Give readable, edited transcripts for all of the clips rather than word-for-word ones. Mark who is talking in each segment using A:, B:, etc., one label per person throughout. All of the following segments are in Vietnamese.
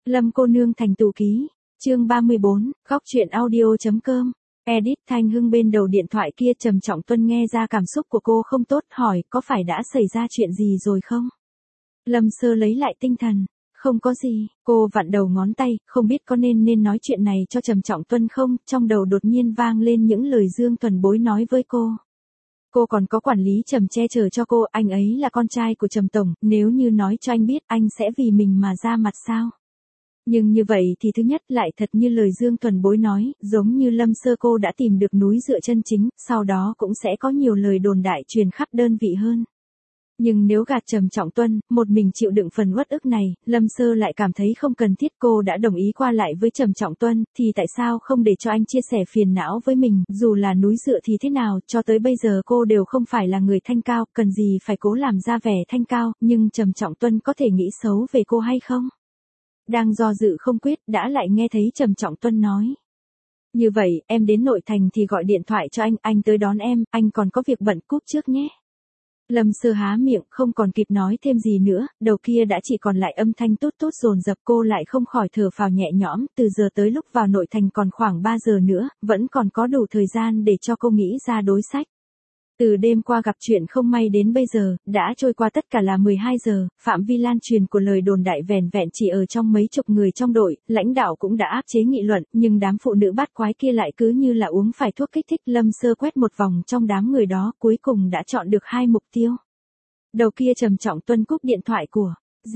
A: Lâm cô nương thành tù ký. Chương 34, góc truyện audio.com. Edit Thanh Hưng bên đầu điện thoại kia Trầm Trọng Tuân nghe ra cảm xúc của cô không tốt, hỏi có phải đã xảy ra chuyện gì rồi không? Lâm Sơ lấy lại tinh thần. Không có gì, cô vặn đầu ngón tay, không biết có nên nói chuyện này cho Trầm Trọng Tuân không, trong đầu đột nhiên vang lên những lời Dương Tuần Bối nói với cô. Cô còn có quản lý Trầm che chở cho cô, anh ấy là con trai của Trầm Tổng, nếu như nói cho anh biết anh sẽ vì mình mà ra mặt sao? Nhưng như vậy thì thứ nhất lại thật như lời Dương Tuần Bối nói, giống như Lâm Sơ cô đã tìm được núi dựa chân chính, sau đó cũng sẽ có nhiều lời đồn đại truyền khắp đơn vị hơn. Nhưng nếu gạt Trầm Trọng Tuân, một mình chịu đựng phần uất ức này, Lâm Sơ lại cảm thấy không cần thiết. Cô đã đồng ý qua lại với Trầm Trọng Tuân, thì tại sao không để cho anh chia sẻ phiền não với mình, dù là núi dựa thì thế nào, cho tới bây giờ cô đều không phải là người thanh cao, cần gì phải cố làm ra vẻ thanh cao, nhưng Trầm Trọng Tuân có thể nghĩ xấu về cô hay không? Đang do dự không quyết, đã lại nghe thấy Trầm Trọng Tuân nói. Như vậy, em đến nội thành thì gọi điện thoại cho anh tới đón em, anh còn có việc bận, cúp trước nhé. Lâm Sơ há miệng, không còn kịp nói thêm gì nữa, đầu kia đã chỉ còn lại âm thanh tốt tốt dồn dập. Cô lại không khỏi thở phào nhẹ nhõm, từ giờ tới lúc vào nội thành còn khoảng 3 giờ nữa, vẫn còn có đủ thời gian để cho cô nghĩ ra đối sách. Từ đêm qua gặp chuyện không may đến bây giờ, đã trôi qua tất cả là 12 giờ, phạm vi lan truyền của lời đồn đại vẻn vẹn chỉ ở trong mấy chục người trong đội, lãnh đạo cũng đã áp chế nghị luận, nhưng đám phụ nữ bát quái kia lại cứ như là uống phải thuốc kích thích. Lâm Sơ quét một vòng trong đám người đó, cuối cùng đã chọn được 2 mục tiêu. Đầu kia Trầm Trọng Tuân cúp điện thoại của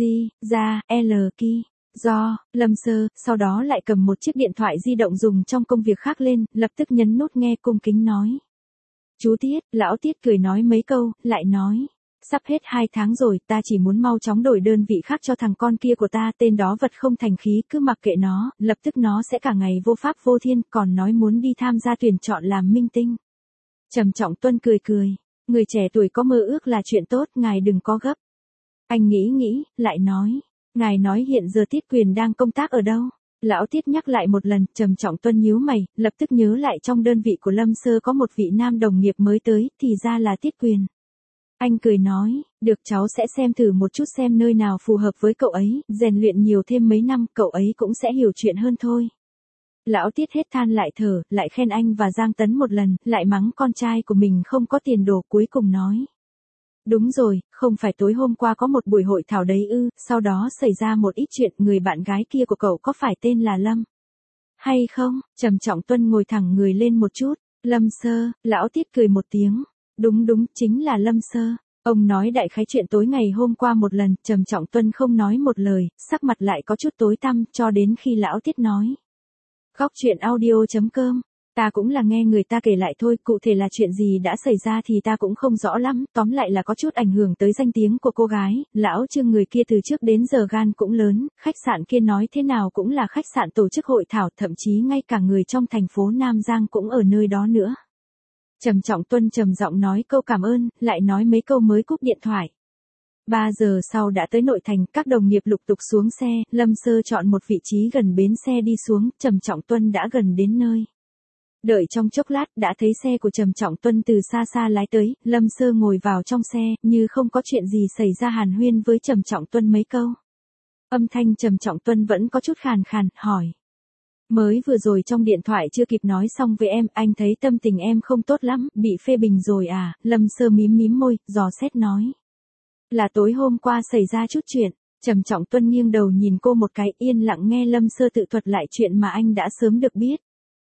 A: do Lâm Sơ, sau đó lại cầm một chiếc điện thoại di động dùng trong công việc khác lên, lập tức nhấn nút nghe, cung kính nói. Chú Tiết, lão Tiết cười nói mấy câu, lại nói. Sắp hết 2 tháng rồi, ta chỉ muốn mau chóng đổi đơn vị khác cho thằng con kia của ta, tên đó vật không thành khí, cứ mặc kệ nó, lập tức nó sẽ cả ngày vô pháp vô thiên, còn nói muốn đi tham gia tuyển chọn làm minh tinh. Trầm Trọng Tuân cười cười, người trẻ tuổi có mơ ước là chuyện tốt, ngài đừng có gấp. Anh nghĩ, lại nói, ngài nói hiện giờ Tiết Quyền đang công tác ở đâu? Lão Tiết nhắc lại một lần, Trầm Trọng Tuân nhíu mày, lập tức nhớ lại trong đơn vị của Lâm Sơ có một vị nam đồng nghiệp mới tới, thì ra là Tiết Quyền. Anh cười nói, được, cháu sẽ xem thử một chút xem nơi nào phù hợp với cậu ấy, rèn luyện nhiều thêm mấy năm, cậu ấy cũng sẽ hiểu chuyện hơn thôi. Lão Tiết hết than lại thở, lại khen anh và Giang Tấn một lần, lại mắng con trai của mình không có tiền đồ, cuối cùng nói. Đúng rồi, không phải tối hôm qua có một buổi hội thảo đấy ư, sau đó xảy ra một ít chuyện, người bạn gái kia của cậu có phải tên là Lâm? Hay không? Trầm Trọng Tuân ngồi thẳng người lên một chút, Lâm Sơ, lão Tiết cười một tiếng. Đúng, chính là Lâm Sơ. Ông nói đại khái chuyện tối ngày hôm qua một lần, Trầm Trọng Tuân không nói một lời, sắc mặt lại có chút tối tăm, cho đến khi lão Tiết nói. Góc truyện audio.com. Ta cũng là nghe người ta kể lại thôi, cụ thể là chuyện gì đã xảy ra thì ta cũng không rõ lắm, tóm lại là có chút ảnh hưởng tới danh tiếng của cô gái. Lão Trương người kia từ trước đến giờ gan cũng lớn, khách sạn kia nói thế nào cũng là khách sạn tổ chức hội thảo, thậm chí ngay cả người trong thành phố Nam Giang cũng ở nơi đó nữa. Trầm Trọng Tuân trầm giọng nói câu cảm ơn, lại nói mấy câu mới cúp điện thoại. 3 giờ sau đã tới nội thành, các đồng nghiệp lục tục xuống xe, Lâm Sơ chọn một vị trí gần bến xe đi xuống, Trầm Trọng Tuân đã gần đến nơi. Đợi trong chốc lát, đã thấy xe của Trầm Trọng Tuân từ xa lái tới, Lâm Sơ ngồi vào trong xe, như không có chuyện gì xảy ra hàn huyên với Trầm Trọng Tuân mấy câu. Âm thanh Trầm Trọng Tuân vẫn có chút khàn khàn, hỏi. Mới vừa rồi trong điện thoại chưa kịp nói xong với em, anh thấy tâm tình em không tốt lắm, bị phê bình rồi à? Lâm Sơ mím môi, dò xét nói. Là tối hôm qua xảy ra chút chuyện. Trầm Trọng Tuân nghiêng đầu nhìn cô một cái, yên lặng nghe Lâm Sơ tự thuật lại chuyện mà anh đã sớm được biết.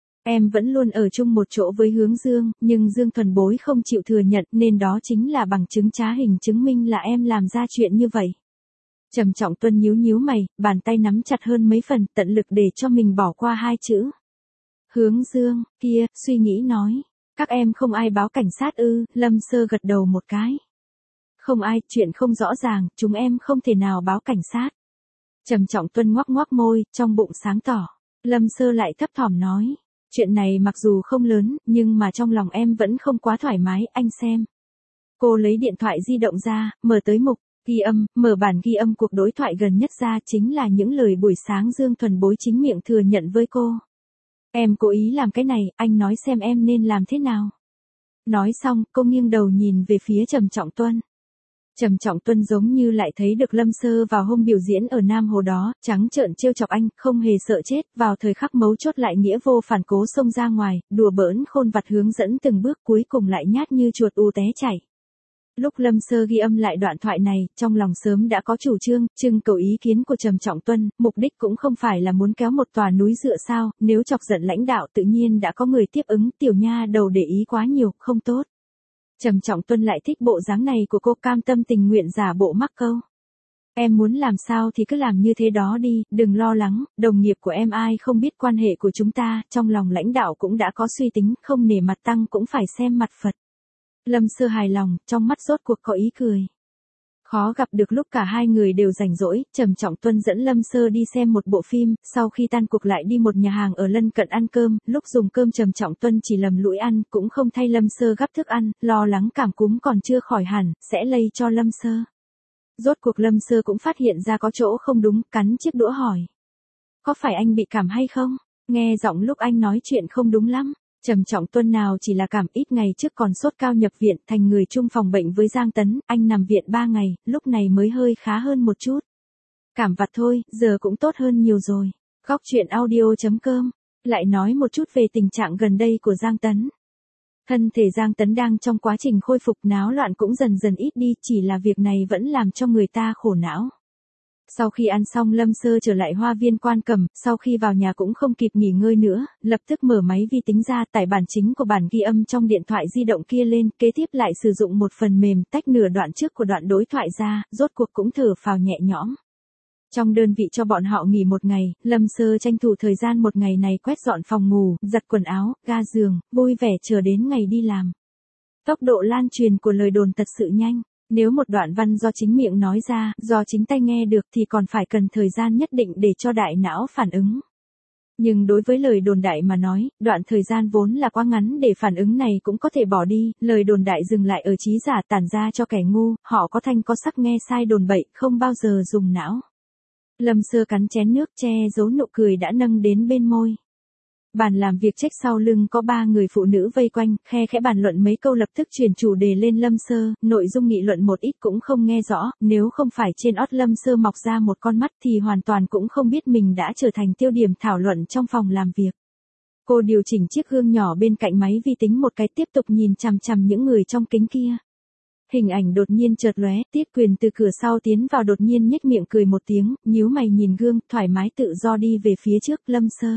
A: Em vẫn luôn ở chung một chỗ với Hướng Dương, nhưng Dương Thuần Bối không chịu thừa nhận, nên đó chính là bằng chứng trá hình chứng minh là em làm ra chuyện như vậy. Trầm Trọng Tuân nhíu mày, bàn tay nắm chặt hơn mấy phần, tận lực để cho mình bỏ qua 2 chữ. Hướng Dương, kia, suy nghĩ nói. Các em không ai báo cảnh sát ư? Lâm Sơ gật đầu một cái. Không ai, chuyện không rõ ràng, chúng em không thể nào báo cảnh sát. Trầm Trọng Tuân ngoác môi, trong bụng sáng tỏ. Lâm Sơ lại thấp thỏm nói. Chuyện này mặc dù không lớn, nhưng mà trong lòng em vẫn không quá thoải mái, anh xem. Cô lấy điện thoại di động ra, mở tới mục ghi âm, mở bản ghi âm cuộc đối thoại gần nhất ra, chính là những lời buổi sáng Dương Thuần Bối chính miệng thừa nhận với cô. Em cố ý làm cái này, anh nói xem em nên làm thế nào. Nói xong, cô nghiêng đầu nhìn về phía Trầm Trọng Tuân. Trầm Trọng Tuân giống như lại thấy được Lâm Sơ vào hôm biểu diễn ở Nam Hồ đó, trắng trợn trêu chọc anh, không hề sợ chết, vào thời khắc mấu chốt lại nghĩa vô phản cố xông ra ngoài, đùa bỡn khôn vặt hướng dẫn từng bước cuối cùng lại nhát như chuột té chạy. Lúc Lâm Sơ ghi âm lại đoạn thoại này, trong lòng sớm đã có chủ trương, trưng cầu ý kiến của Trầm Trọng Tuân, mục đích cũng không phải là muốn kéo một tòa núi dựa sao, nếu chọc giận lãnh đạo tự nhiên đã có người tiếp ứng, tiểu nha đầu để ý quá nhiều, không tốt. Trầm Trọng Tuân lại thích bộ dáng này của cô, cam tâm tình nguyện giả bộ mắc câu. Em muốn làm sao thì cứ làm như thế đó đi, đừng lo lắng, đồng nghiệp của em ai không biết quan hệ của chúng ta, trong lòng lãnh đạo cũng đã có suy tính, không nể mặt tăng cũng phải xem mặt Phật. Lâm Sơ hài lòng, trong mắt rốt cuộc có ý cười. Khó gặp được lúc cả hai người đều rảnh rỗi, Trầm Trọng Tuân dẫn Lâm Sơ đi xem một bộ phim, sau khi tan cuộc lại đi một nhà hàng ở lân cận ăn cơm, lúc dùng cơm Trầm Trọng Tuân chỉ lầm lũi ăn, cũng không thay Lâm Sơ gắp thức ăn, lo lắng cảm cúm còn chưa khỏi hẳn, sẽ lây cho Lâm Sơ. Rốt cuộc Lâm Sơ cũng phát hiện ra có chỗ không đúng, cắn chiếc đũa hỏi. Có phải anh bị cảm hay không? Nghe giọng lúc anh nói chuyện không đúng lắm. Trầm Trọng Tuân nào chỉ là cảm, ít ngày trước còn sốt cao nhập viện, thành người chung phòng bệnh với Giang Tấn, anh nằm viện 3 ngày, lúc này mới hơi khá hơn một chút. Cảm vặt thôi, giờ cũng tốt hơn nhiều rồi. Góc chuyện audio.com, lại nói một chút về tình trạng gần đây của Giang Tấn. Thân thể Giang Tấn đang trong quá trình khôi phục, náo loạn cũng dần dần ít đi, chỉ là việc này vẫn làm cho người ta khổ não. Sau khi ăn xong Lâm Sơ trở lại Hoa Viên Quan Cẩm, sau khi vào nhà cũng không kịp nghỉ ngơi nữa, lập tức mở máy vi tính ra, tải bản chính của bản ghi âm trong điện thoại di động kia lên, kế tiếp lại sử dụng một phần mềm tách nửa đoạn trước của đoạn đối thoại ra, rốt cuộc cũng thở phào nhẹ nhõm. Trong đơn vị cho bọn họ nghỉ một ngày, Lâm Sơ tranh thủ thời gian một ngày này quét dọn phòng ngủ, giặt quần áo, ga giường, vui vẻ chờ đến ngày đi làm. Tốc độ lan truyền của lời đồn thật sự nhanh. Nếu một đoạn văn do chính miệng nói ra, do chính tay nghe được thì còn phải cần thời gian nhất định để cho đại não phản ứng. Nhưng đối với lời đồn đại mà nói, đoạn thời gian vốn là quá ngắn để phản ứng này cũng có thể bỏ đi, lời đồn đại dừng lại ở trí giả tản ra cho kẻ ngu, họ có thanh có sắc nghe sai đồn bậy, không bao giờ dùng não. Lâm Sơ cắn chén nước che giấu nụ cười đã nâng đến bên môi. Bàn làm việc trách sau lưng có 3 người phụ nữ vây quanh, khe khẽ bàn luận mấy câu lập tức chuyển chủ đề lên Lâm Sơ, nội dung nghị luận một ít cũng không nghe rõ, nếu không phải trên ót Lâm Sơ mọc ra một con mắt thì hoàn toàn cũng không biết mình đã trở thành tiêu điểm thảo luận trong phòng làm việc. Cô điều chỉnh chiếc gương nhỏ bên cạnh máy vi tính một cái, tiếp tục nhìn chằm chằm những người trong kính kia. Hình ảnh đột nhiên chợt lóe, Tiết Quyền từ cửa sau tiến vào đột nhiên nhếch miệng cười một tiếng, nhíu mày nhìn gương, thoải mái tự do đi về phía trước Lâm Sơ.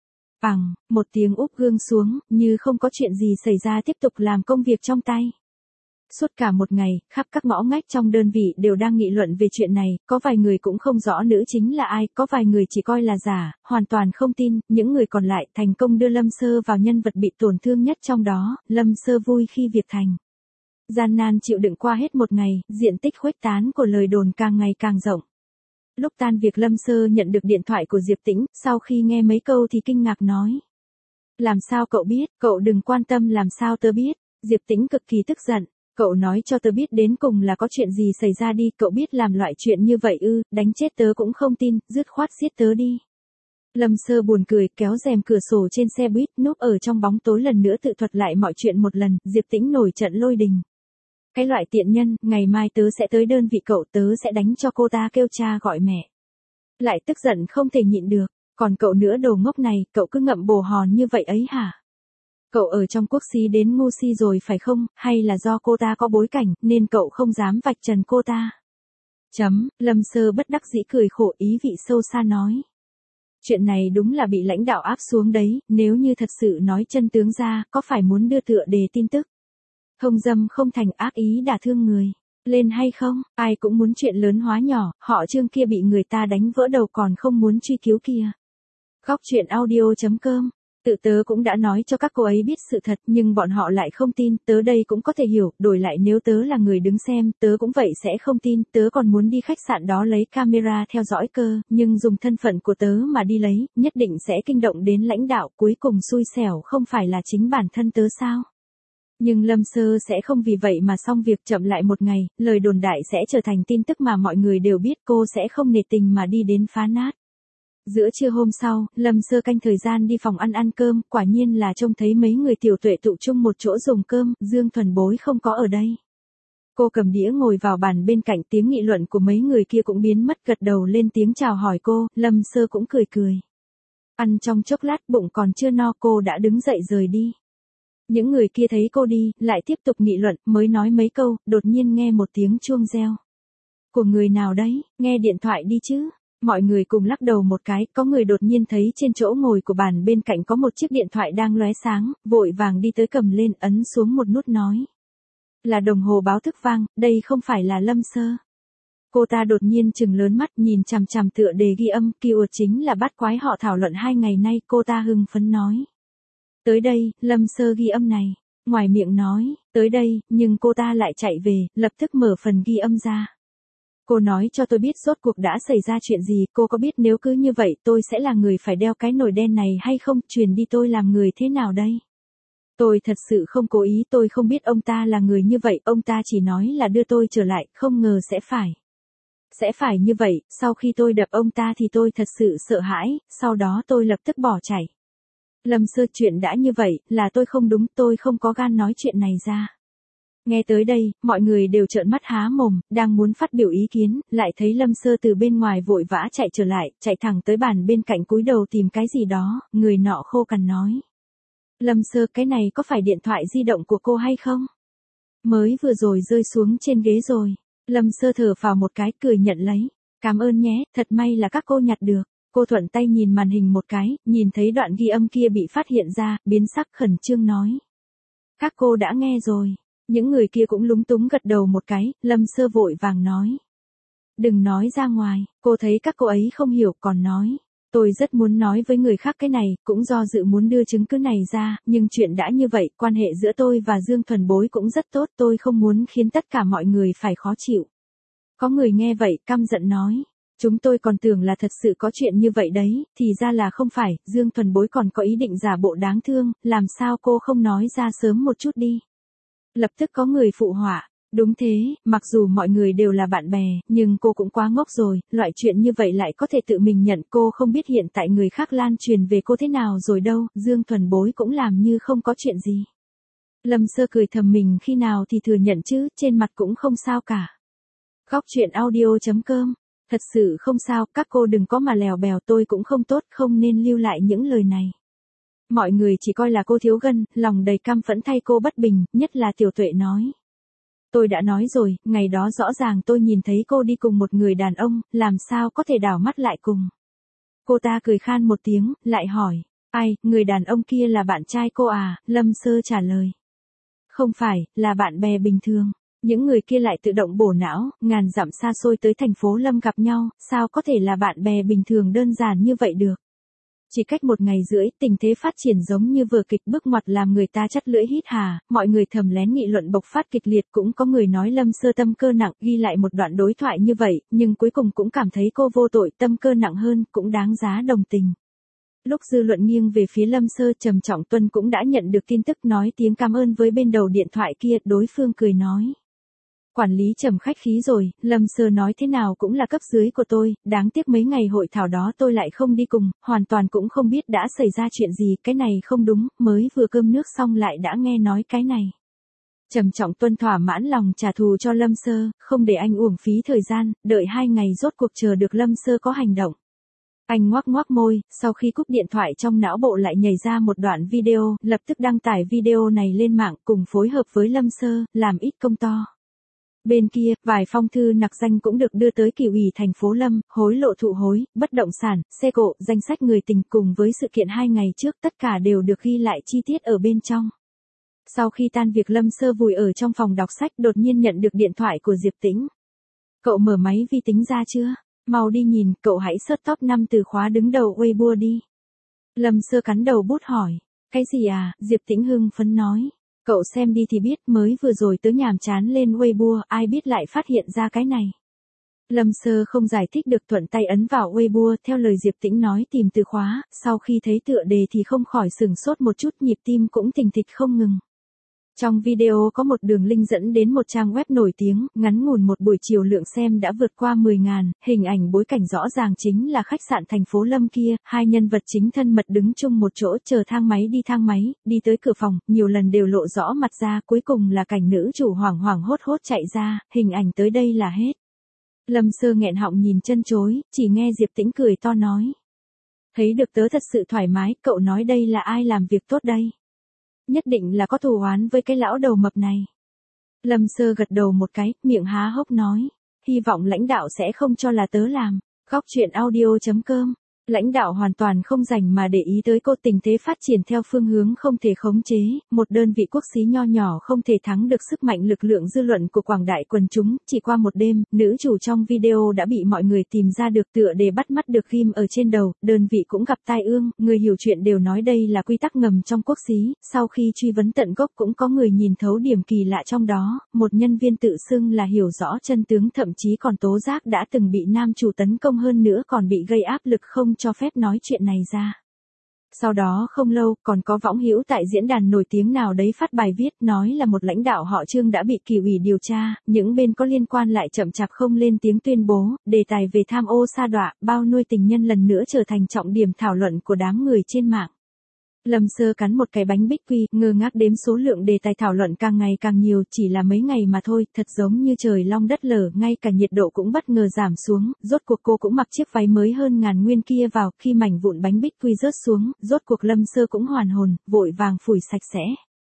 A: Bằng, một tiếng úp gương xuống, như không có chuyện gì xảy ra tiếp tục làm công việc trong tay. Suốt cả một ngày, khắp các ngõ ngách trong đơn vị đều đang nghị luận về chuyện này, có vài người cũng không rõ nữ chính là ai, có vài người chỉ coi là giả, hoàn toàn không tin, những người còn lại thành công đưa Lâm Sơ vào nhân vật bị tổn thương nhất trong đó, Lâm Sơ vui khi việc thành. Gian nan chịu đựng qua hết một ngày, diện tích khuếch tán của lời đồn càng ngày càng rộng. Lúc tan việc Lâm Sơ nhận được điện thoại của Diệp Tĩnh, sau khi nghe mấy câu thì kinh ngạc nói. Làm sao cậu biết, cậu đừng quan tâm làm sao tớ biết. Diệp Tĩnh cực kỳ tức giận, cậu nói cho tớ biết đến cùng là có chuyện gì xảy ra đi, cậu biết làm loại chuyện như vậy ư, đánh chết tớ cũng không tin, dứt khoát giết tớ đi. Lâm Sơ buồn cười, kéo rèm cửa sổ trên xe buýt, núp ở trong bóng tối lần nữa tự thuật lại mọi chuyện một lần, Diệp Tĩnh nổi trận lôi đình. Cái loại tiện nhân, ngày mai tớ sẽ tới đơn vị cậu, tớ sẽ đánh cho cô ta kêu cha gọi mẹ. Lại tức giận không thể nhịn được, còn cậu nữa đồ ngốc này, cậu cứ ngậm bồ hòn như vậy ấy hả? Cậu ở trong quốc xí đến ngu si rồi phải không, hay là do cô ta có bối cảnh, nên cậu không dám vạch trần cô ta? Lâm Sơ bất đắc dĩ cười khổ, ý vị sâu xa nói. Chuyện này đúng là bị lãnh đạo áp xuống đấy, nếu như thật sự nói chân tướng ra, có phải muốn đưa tựa đề tin tức? Thông dâm không thành ác ý đả thương người. Lên hay không, ai cũng muốn chuyện lớn hóa nhỏ, họ Trương kia bị người ta đánh vỡ đầu còn không muốn truy cứu kia. Góc chuyện audio.com, tự tớ cũng đã nói cho các cô ấy biết sự thật nhưng bọn họ lại không tin, tớ đây cũng có thể hiểu, đổi lại nếu tớ là người đứng xem, tớ cũng vậy sẽ không tin, tớ còn muốn đi khách sạn đó lấy camera theo dõi cơ, nhưng dùng thân phận của tớ mà đi lấy, nhất định sẽ kinh động đến lãnh đạo, cuối cùng xui xẻo không phải là chính bản thân tớ sao? Nhưng Lâm Sơ sẽ không vì vậy mà xong việc, chậm lại một ngày, lời đồn đại sẽ trở thành tin tức mà mọi người đều biết, cô sẽ không nể tình mà đi đến phá nát. Giữa trưa hôm sau, Lâm Sơ canh thời gian đi phòng ăn cơm, quả nhiên là trông thấy mấy người tiểu tuệ tụ chung một chỗ dùng cơm, Dương Thuần Bối không có ở đây. Cô cầm đĩa ngồi vào bàn bên cạnh, tiếng nghị luận của mấy người kia cũng biến mất, gật đầu lên tiếng chào hỏi cô, Lâm Sơ cũng cười cười. Ăn trong chốc lát bụng còn chưa no cô đã đứng dậy rời đi. Những người kia thấy cô đi, lại tiếp tục nghị luận, mới nói mấy câu, đột nhiên nghe một tiếng chuông reo. Của người nào đấy, nghe điện thoại đi chứ. Mọi người cùng lắc đầu một cái, có người đột nhiên thấy trên chỗ ngồi của bàn bên cạnh có một chiếc điện thoại đang lóe sáng, vội vàng đi tới cầm lên, ấn xuống một nút nói. Là đồng hồ báo thức vang, đây không phải là Lâm Sơ. Cô ta đột nhiên trừng lớn mắt nhìn chằm chằm tựa đề ghi âm, keyword chính là bắt quái họ thảo luận 2 ngày nay, cô ta hưng phấn nói. Tới đây, Lâm Sơ ghi âm này. Ngoài miệng nói, tới đây, nhưng cô ta lại chạy về, lập tức mở phần ghi âm ra. Cô nói cho tôi biết rốt cuộc đã xảy ra chuyện gì, cô có biết nếu cứ như vậy tôi sẽ là người phải đeo cái nồi đen này hay không, truyền đi tôi làm người thế nào đây? Tôi thật sự không cố ý, tôi không biết ông ta là người như vậy, ông ta chỉ nói là đưa tôi trở lại, không ngờ sẽ phải như vậy, sau khi tôi đập ông ta thì tôi thật sự sợ hãi, sau đó tôi lập tức bỏ chạy. Lâm Sơ, chuyện đã như vậy, là tôi không đúng, tôi không có gan nói chuyện này ra. Nghe tới đây, mọi người đều trợn mắt há mồm, đang muốn phát biểu ý kiến, lại thấy Lâm Sơ từ bên ngoài vội vã chạy trở lại, chạy thẳng tới bàn bên cạnh cúi đầu tìm cái gì đó, người nọ khô cằn nói. Lâm Sơ, cái này có phải điện thoại di động của cô hay không? Mới vừa rồi rơi xuống trên ghế rồi. Lâm Sơ thở phào một cái, cười nhận lấy. Cảm ơn nhé, thật may là các cô nhặt được. Cô thuận tay nhìn màn hình một cái, nhìn thấy đoạn ghi âm kia bị phát hiện ra, biến sắc khẩn trương nói. Các cô đã nghe rồi. Những người kia cũng lúng túng gật đầu một cái, Lâm Sơ vội vàng nói. Đừng nói ra ngoài, cô thấy các cô ấy không hiểu còn nói. Tôi rất muốn nói với người khác cái này, cũng do dự muốn đưa chứng cứ này ra, nhưng chuyện đã như vậy, quan hệ giữa tôi và Dương Thuần Bối cũng rất tốt, tôi không muốn khiến tất cả mọi người phải khó chịu. Có người nghe vậy, căm giận nói. Chúng tôi còn tưởng là thật sự có chuyện như vậy đấy, thì ra là không phải, Dương Thuần Bối còn có ý định giả bộ đáng thương, làm sao cô không nói ra sớm một chút đi. Lập tức có người phụ họa. Đúng thế, mặc dù mọi người đều là bạn bè, nhưng cô cũng quá ngốc rồi, loại chuyện như vậy lại có thể tự mình nhận, cô không biết hiện tại người khác lan truyền về cô thế nào rồi đâu, Dương Thuần Bối cũng làm như không có chuyện gì. Lâm Sơ cười thầm mình khi nào thì thừa nhận chứ, trên mặt cũng không sao cả. Góc truyện audio.com, thật sự không sao, các cô đừng có mà lèo bèo, tôi cũng không tốt, không nên lưu lại những lời này. Mọi người chỉ coi là cô thiếu gân, lòng đầy căm phẫn thay cô bất bình, nhất là Tiểu Tuệ nói. Tôi đã nói rồi, ngày đó rõ ràng tôi nhìn thấy cô đi cùng một người đàn ông, làm sao có thể đảo mắt lại cùng. Cô ta cười khan một tiếng, lại hỏi, ai, người đàn ông kia là bạn trai cô à, Lâm Sơ trả lời. Không phải, là bạn bè bình thường. Những người kia lại tự động bổ não, ngàn dặm xa xôi tới thành phố Lâm gặp nhau, sao có thể là bạn bè bình thường đơn giản như vậy được. Chỉ cách 1 ngày rưỡi, tình thế phát triển giống như vở kịch bước ngoặt làm người ta chắt lưỡi hít hà, mọi người thầm lén nghị luận bộc phát kịch liệt, cũng có người nói Lâm Sơ tâm cơ nặng, ghi lại một đoạn đối thoại như vậy, nhưng cuối cùng cũng cảm thấy cô vô tội, tâm cơ nặng hơn, cũng đáng giá đồng tình. Lúc dư luận nghiêng về phía Lâm Sơ, Trầm Trọng Tuân cũng đã nhận được tin tức nói tiếng cảm ơn với bên đầu điện thoại kia, đối phương cười nói. Quản lý Trầm khách khí rồi, Lâm Sơ nói thế nào cũng là cấp dưới của tôi, đáng tiếc mấy ngày hội thảo đó tôi lại không đi cùng, hoàn toàn cũng không biết đã xảy ra chuyện gì, cái này không đúng, mới vừa cơm nước xong lại đã nghe nói cái này. Trầm Trọng Tuân thỏa mãn lòng trả thù cho Lâm Sơ, không để anh uổng phí thời gian, đợi 2 ngày rốt cuộc chờ được Lâm Sơ có hành động. Anh ngoác ngoác môi, sau khi cúp điện thoại trong não bộ lại nhảy ra một đoạn video, lập tức đăng tải video này lên mạng cùng phối hợp với Lâm Sơ, làm ít công to. Bên kia, vài phong thư nặc danh cũng được đưa tới Kỷ ủy thành phố Lâm, hối lộ thụ hối, bất động sản, xe cộ, danh sách người tình cùng với sự kiện 2 ngày trước tất cả đều được ghi lại chi tiết ở bên trong. Sau khi tan việc Lâm Sơ vùi ở trong phòng đọc sách đột nhiên nhận được điện thoại của Diệp Tĩnh. Cậu mở máy vi tính ra chưa? Mau đi nhìn, cậu hãy search top 5 từ khóa đứng đầu Weibo đi. Lâm Sơ cắn đầu bút hỏi. Cái gì à? Diệp Tĩnh hưng phấn nói. Cậu xem đi thì biết, mới vừa rồi tớ nhàm chán lên Weibo, ai biết lại phát hiện ra cái này. Lâm Sơ không giải thích được, thuận tay ấn vào Weibo, theo lời Diệp Tĩnh nói tìm từ khóa, sau khi thấy tựa đề thì không khỏi sửng sốt một chút, nhịp tim cũng thình thịch không ngừng. Trong video có một đường link dẫn đến một trang web nổi tiếng, ngắn ngủn một buổi chiều lượng xem đã vượt qua 10.000, hình ảnh bối cảnh rõ ràng chính là khách sạn thành phố Lâm kia, hai nhân vật chính thân mật đứng chung một chỗ chờ thang máy, đi tới cửa phòng, nhiều lần đều lộ rõ mặt ra, cuối cùng là cảnh nữ chủ hoảng hoảng hốt hốt chạy ra, hình ảnh tới đây là hết. Lâm Sơ nghẹn họng nhìn chân chối, chỉ nghe Diệp Tĩnh cười to nói. Thấy được tớ thật sự thoải mái, cậu nói đây là ai làm việc tốt đây? Nhất định là có thù oán với cái lão đầu mập này. Lâm Sơ gật đầu một cái, miệng há hốc nói. Hy vọng lãnh đạo sẽ không cho là tớ làm. Góc truyện audio.com. Lãnh đạo hoàn toàn không dành mà để ý tới cô, tình thế phát triển theo phương hướng không thể khống chế, một đơn vị quốc xí nho nhỏ không thể thắng được sức mạnh lực lượng dư luận của quảng đại quần chúng, chỉ qua một đêm, nữ chủ trong video đã bị mọi người tìm ra được tựa để bắt mắt được ghim ở trên đầu, đơn vị cũng gặp tai ương, người hiểu chuyện đều nói đây là quy tắc ngầm trong quốc xí, sau khi truy vấn tận gốc cũng có người nhìn thấu điểm kỳ lạ trong đó, một nhân viên tự xưng là hiểu rõ chân tướng thậm chí còn tố giác đã từng bị nam chủ tấn công, hơn nữa còn bị gây áp lực không cho phép nói chuyện này ra. Sau đó không lâu, còn có võng hữu tại diễn đàn nổi tiếng nào đấy phát bài viết nói là một lãnh đạo họ Trương đã bị Kỷ ủy điều tra, những bên có liên quan lại chậm chạp không lên tiếng tuyên bố, đề tài về tham ô sa đọa, bao nuôi tình nhân lần nữa trở thành trọng điểm thảo luận của đám người trên mạng. Lâm Sơ cắn một cái bánh bích quy, ngơ ngác đếm số lượng đề tài thảo luận càng ngày càng nhiều, chỉ là mấy ngày mà thôi, thật giống như trời long đất lở, ngay cả nhiệt độ cũng bất ngờ giảm xuống, rốt cuộc cô cũng mặc chiếc váy mới hơn ngàn nguyên kia vào, khi mảnh vụn bánh bích quy rớt xuống, rốt cuộc Lâm Sơ cũng hoàn hồn, vội vàng phủi sạch sẽ.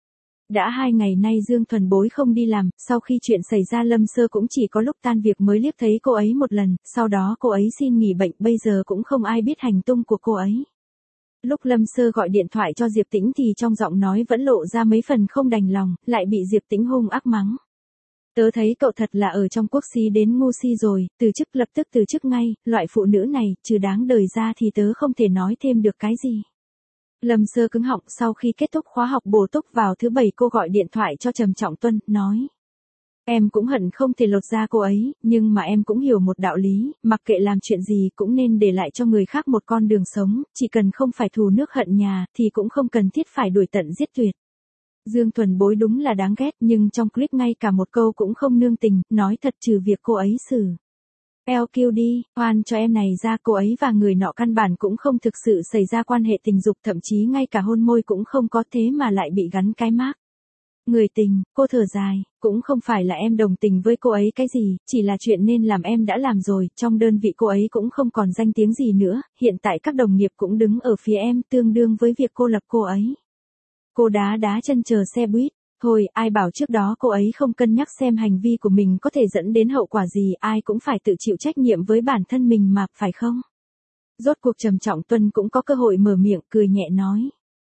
A: Đã 2 ngày nay Dương Thuần Bối không đi làm, sau khi chuyện xảy ra Lâm Sơ cũng chỉ có lúc tan việc mới liếc thấy cô ấy một lần, sau đó cô ấy xin nghỉ bệnh, bây giờ cũng không ai biết hành tung của cô ấy. Lúc Lâm Sơ gọi điện thoại cho Diệp Tĩnh thì trong giọng nói vẫn lộ ra mấy phần không đành lòng, lại bị Diệp Tĩnh hung ác mắng. Tớ thấy cậu thật là ở trong quốc xí đến ngu si rồi, từ chức lập tức từ chức ngay, loại phụ nữ này, trừ đáng đời ra thì tớ không thể nói thêm được cái gì. Lâm Sơ cứng họng, sau khi kết thúc khóa học bổ túc vào thứ 7 cô gọi điện thoại cho Trầm Trọng Tuân, nói. Em cũng hận không thể lột ra cô ấy, nhưng mà em cũng hiểu một đạo lý, mặc kệ làm chuyện gì cũng nên để lại cho người khác một con đường sống, chỉ cần không phải thù nước hận nhà, thì cũng không cần thiết phải đuổi tận giết tuyệt. Dương Thuần Bối đúng là đáng ghét, nhưng trong clip ngay cả một câu cũng không nương tình, nói thật trừ việc cô ấy xử. LQ đi, oan cho em này ra, cô ấy và người nọ căn bản cũng không thực sự xảy ra quan hệ tình dục, thậm chí ngay cả hôn môi cũng không có, thế mà lại bị gắn cái mác. Người tình, cô thở dài, cũng không phải là em đồng tình với cô ấy cái gì, chỉ là chuyện nên làm em đã làm rồi, trong đơn vị cô ấy cũng không còn danh tiếng gì nữa, hiện tại các đồng nghiệp cũng đứng ở phía em, tương đương với việc cô lập cô ấy. Cô đá chân chờ xe buýt, thôi, ai bảo trước đó cô ấy không cân nhắc xem hành vi của mình có thể dẫn đến hậu quả gì, ai cũng phải tự chịu trách nhiệm với bản thân mình mà, phải không? Rốt cuộc Trầm Trọng Tuân cũng có cơ hội mở miệng, cười nhẹ nói.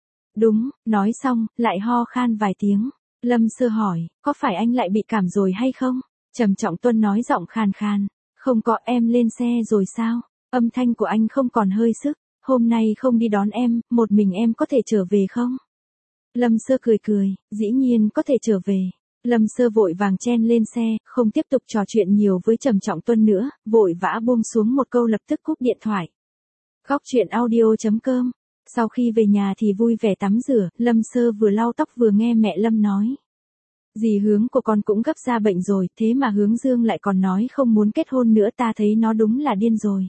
A: Đúng, nói xong, lại ho khan vài tiếng. Lâm Sơ hỏi, có phải anh lại bị cảm rồi hay không? Trầm Trọng Tuân nói giọng khan khan, không có, em lên xe rồi sao? Âm thanh của anh không còn hơi sức, hôm nay không đi đón em, một mình em có thể trở về không? Lâm Sơ cười, dĩ nhiên có thể trở về. Lâm Sơ vội vàng chen lên xe, không tiếp tục trò chuyện nhiều với Trầm Trọng Tuân nữa, vội vã buông xuống một câu lập tức cúp điện thoại. Góc truyện audio.com. Sau khi về nhà thì vui vẻ tắm rửa, Lâm Sơ vừa lau tóc vừa nghe mẹ Lâm nói. Dì Hướng của con cũng gấp ra bệnh rồi, thế mà Hướng Dương lại còn nói không muốn kết hôn nữa, ta thấy nó đúng là điên rồi.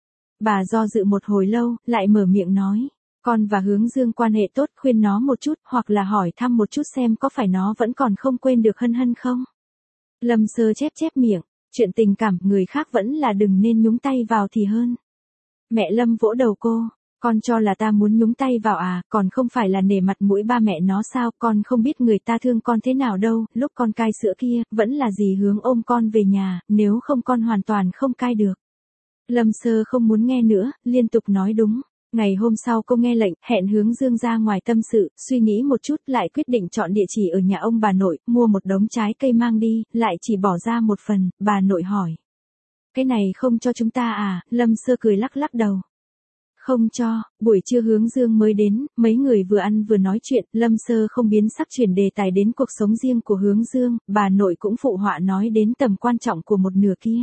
A: Bà do dự một hồi lâu, lại mở miệng nói. Con và Hướng Dương quan hệ tốt, khuyên nó một chút, hoặc là hỏi thăm một chút xem có phải nó vẫn còn không quên được Hân Hân không? Lâm Sơ chép miệng, chuyện tình cảm người khác vẫn là đừng nên nhúng tay vào thì hơn. Mẹ Lâm vỗ đầu cô. Con cho là ta muốn nhúng tay vào à, còn không phải là nể mặt mũi ba mẹ nó sao, con không biết người ta thương con thế nào đâu, lúc con cai sữa kia, vẫn là dì Hướng ôm con về nhà, nếu không con hoàn toàn không cai được. Lâm Sơ không muốn nghe nữa, liên tục nói đúng. Ngày hôm sau cô nghe lệnh, hẹn Hướng Dương ra ngoài tâm sự, suy nghĩ một chút lại quyết định chọn địa chỉ ở nhà ông bà nội, mua một đống trái cây mang đi, lại chỉ bỏ ra một phần, bà nội hỏi. Cái này không cho chúng ta à, Lâm Sơ cười lắc đầu. Không cho, buổi trưa Hướng Dương mới đến, mấy người vừa ăn vừa nói chuyện, Lâm Sơ không biến sắc chuyển đề tài đến cuộc sống riêng của Hướng Dương, bà nội cũng phụ họa nói đến tầm quan trọng của một nửa kia.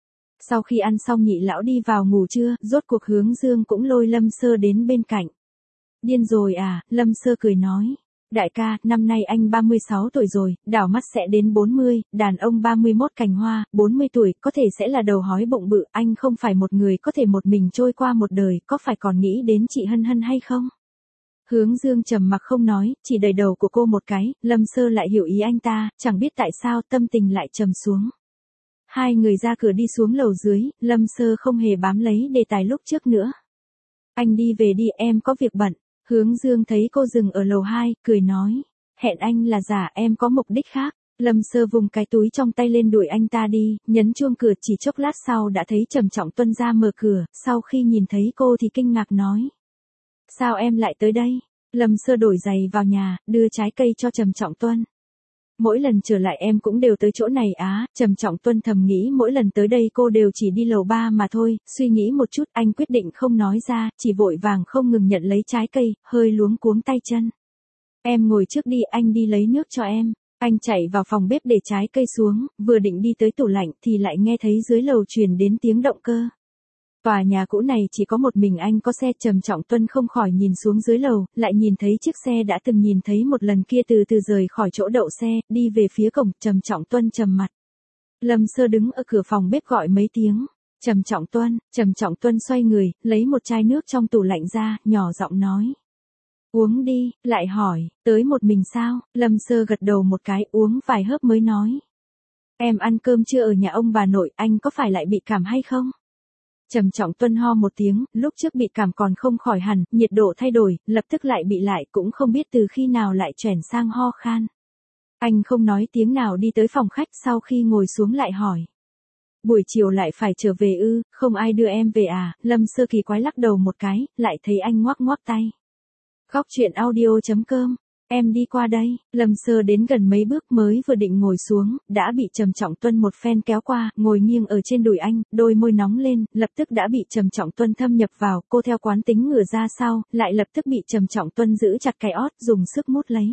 A: Sau khi ăn xong nhị lão đi vào ngủ trưa, rốt cuộc Hướng Dương cũng lôi Lâm Sơ đến bên cạnh. Điên rồi à, Lâm Sơ cười nói. Đại ca, năm nay anh 36 tuổi rồi, đảo mắt sẽ đến 40, đàn ông 31 cành hoa, 40 tuổi, có thể sẽ là đầu hói bụng bự, anh không phải một người có thể một mình trôi qua một đời, có phải còn nghĩ đến chị Hân Hân hay không? Hướng Dương trầm mặc không nói, chỉ đẩy đầu của cô một cái, Lâm Sơ lại hiểu ý anh ta, chẳng biết tại sao tâm tình lại trầm xuống. Hai người ra cửa đi xuống lầu dưới, Lâm Sơ không hề bám lấy đề tài lúc trước nữa. Anh đi về đi, em có việc bận. Hướng Dương thấy cô dừng ở lầu 2, cười nói. Hẹn anh là giả, em có mục đích khác. Lâm Sơ vùng cái túi trong tay lên đuổi anh ta đi, nhấn chuông cửa, chỉ chốc lát sau đã thấy Trầm Trọng Tuân ra mở cửa, sau khi nhìn thấy cô thì kinh ngạc nói. Sao em lại tới đây? Lâm Sơ đổi giày vào nhà, đưa trái cây cho Trầm Trọng Tuân. Mỗi lần trở lại em cũng đều tới chỗ này á, Trầm Trọng Tuân thầm nghĩ mỗi lần tới đây cô đều chỉ đi lầu 3 mà thôi, suy nghĩ một chút anh quyết định không nói ra, chỉ vội vàng không ngừng nhận lấy trái cây, hơi luống cuống tay chân. Em ngồi trước đi, anh đi lấy nước cho em. Anh chạy vào phòng bếp để trái cây xuống, vừa định đi tới tủ lạnh thì lại nghe thấy dưới lầu truyền đến tiếng động cơ. Tòa nhà cũ này chỉ có một mình anh có xe. Trầm Trọng Tuân không khỏi nhìn xuống dưới lầu, lại nhìn thấy chiếc xe đã từng nhìn thấy một lần kia từ từ rời khỏi chỗ đậu xe, đi về phía cổng. Trầm Trọng Tuân trầm mặt. Lâm Sơ đứng ở cửa phòng bếp gọi mấy tiếng. Trầm Trọng Tuân xoay người, lấy một chai nước trong tủ lạnh ra, nhỏ giọng nói. Uống đi, lại hỏi, tới một mình sao? Lâm Sơ gật đầu một cái, uống vài hớp mới nói. Em ăn cơm chưa ở nhà ông bà nội, anh có phải lại bị cảm hay không? Trầm Trọng Tuân ho một tiếng, lúc trước bị cảm còn không khỏi hẳn, nhiệt độ thay đổi, lập tức lại bị lại, cũng không biết từ khi nào lại chuyển sang ho khan. Anh không nói tiếng nào đi tới phòng khách, sau khi ngồi xuống lại hỏi. Buổi chiều lại phải trở về ư, không ai đưa em về à? Lâm Sơ kỳ quái lắc đầu một cái, lại thấy anh ngoắc ngoắc tay. Góc truyện audio.com, em đi qua đây. Lâm Sơ đến gần mấy bước mới vừa định ngồi xuống, đã bị Trầm Trọng Tuân một phen kéo qua, ngồi nghiêng ở trên đùi anh, đôi môi nóng lên, lập tức đã bị Trầm Trọng Tuân thâm nhập vào, cô theo quán tính ngửa ra sau, lại lập tức bị Trầm Trọng Tuân giữ chặt cái ót, dùng sức mút lấy.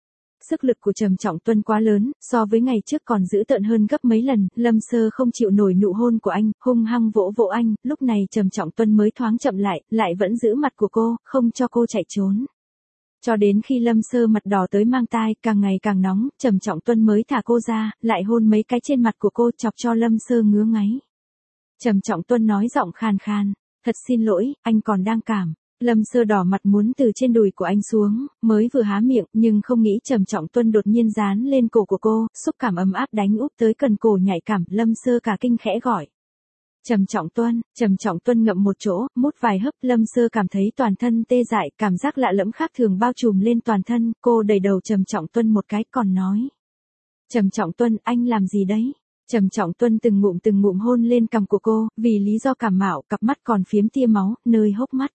A: Sức lực của Trầm Trọng Tuân quá lớn, so với ngày trước còn dữ tợn hơn gấp mấy lần, Lâm Sơ không chịu nổi nụ hôn của anh, hung hăng vỗ vỗ anh, lúc này Trầm Trọng Tuân mới thoáng chậm lại vẫn giữ mặt của cô, không cho cô chạy trốn. Cho đến khi Lâm Sơ mặt đỏ tới mang tai, càng ngày càng nóng, Trầm Trọng Tuân mới thả cô ra, lại hôn mấy cái trên mặt của cô, chọc cho Lâm Sơ ngứa ngáy. Trầm Trọng Tuân nói giọng khàn khàn, thật xin lỗi, anh còn đang cảm. Lâm Sơ đỏ mặt muốn từ trên đùi của anh xuống, mới vừa há miệng, nhưng không nghĩ Trầm Trọng Tuân đột nhiên dán lên cổ của cô, xúc cảm ấm áp đánh úp tới cần cổ nhạy cảm, Lâm Sơ cả kinh khẽ gọi. Trầm Trọng Tuân ngậm một chỗ, mút vài hớp, Lâm Sơ cảm thấy toàn thân tê dại, cảm giác lạ lẫm khác thường bao trùm lên toàn thân, cô đẩy đầu Trầm Trọng Tuân một cái, còn nói. Trầm Trọng Tuân, anh làm gì đấy? Trầm Trọng Tuân từng ngụm hôn lên cằm của cô, vì lý do cảm mạo, cặp mắt còn phiếm tia máu, nơi hốc mắt.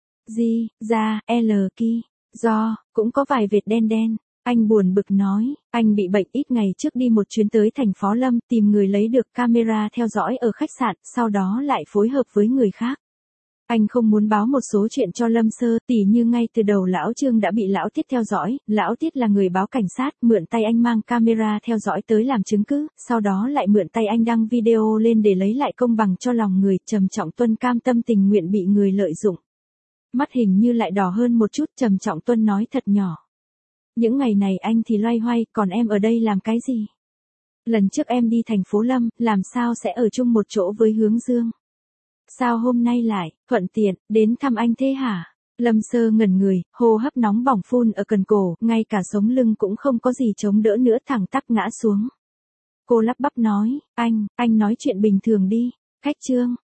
A: Do, cũng có vài vệt đen đen. Anh buồn bực nói, anh bị bệnh ít ngày trước đi một chuyến tới thành Phó Lâm, tìm người lấy được camera theo dõi ở khách sạn, sau đó lại phối hợp với người khác. Anh không muốn báo một số chuyện cho Lâm Sơ, tỉ như ngay từ đầu lão Trương đã bị lão Tiết theo dõi, lão Tiết là người báo cảnh sát, mượn tay anh mang camera theo dõi tới làm chứng cứ, sau đó lại mượn tay anh đăng video lên để lấy lại công bằng cho lòng người. Trầm Trọng Tuân cam tâm tình nguyện bị người lợi dụng. Mắt hình như lại đỏ hơn một chút, Trầm Trọng Tuân nói thật nhỏ. Những ngày này anh thì loay hoay, còn em ở đây làm cái gì? Lần trước em đi thành phố Lâm, làm sao sẽ ở chung một chỗ với Hướng Dương? Sao hôm nay lại, thuận tiện, đến thăm anh thế hả? Lâm Sơ ngẩn người, hô hấp nóng bỏng phun ở cần cổ, ngay cả sống lưng cũng không có gì chống đỡ nữa, thẳng tắp ngã xuống. Cô lắp bắp nói, anh nói chuyện bình thường đi. Khách Trương,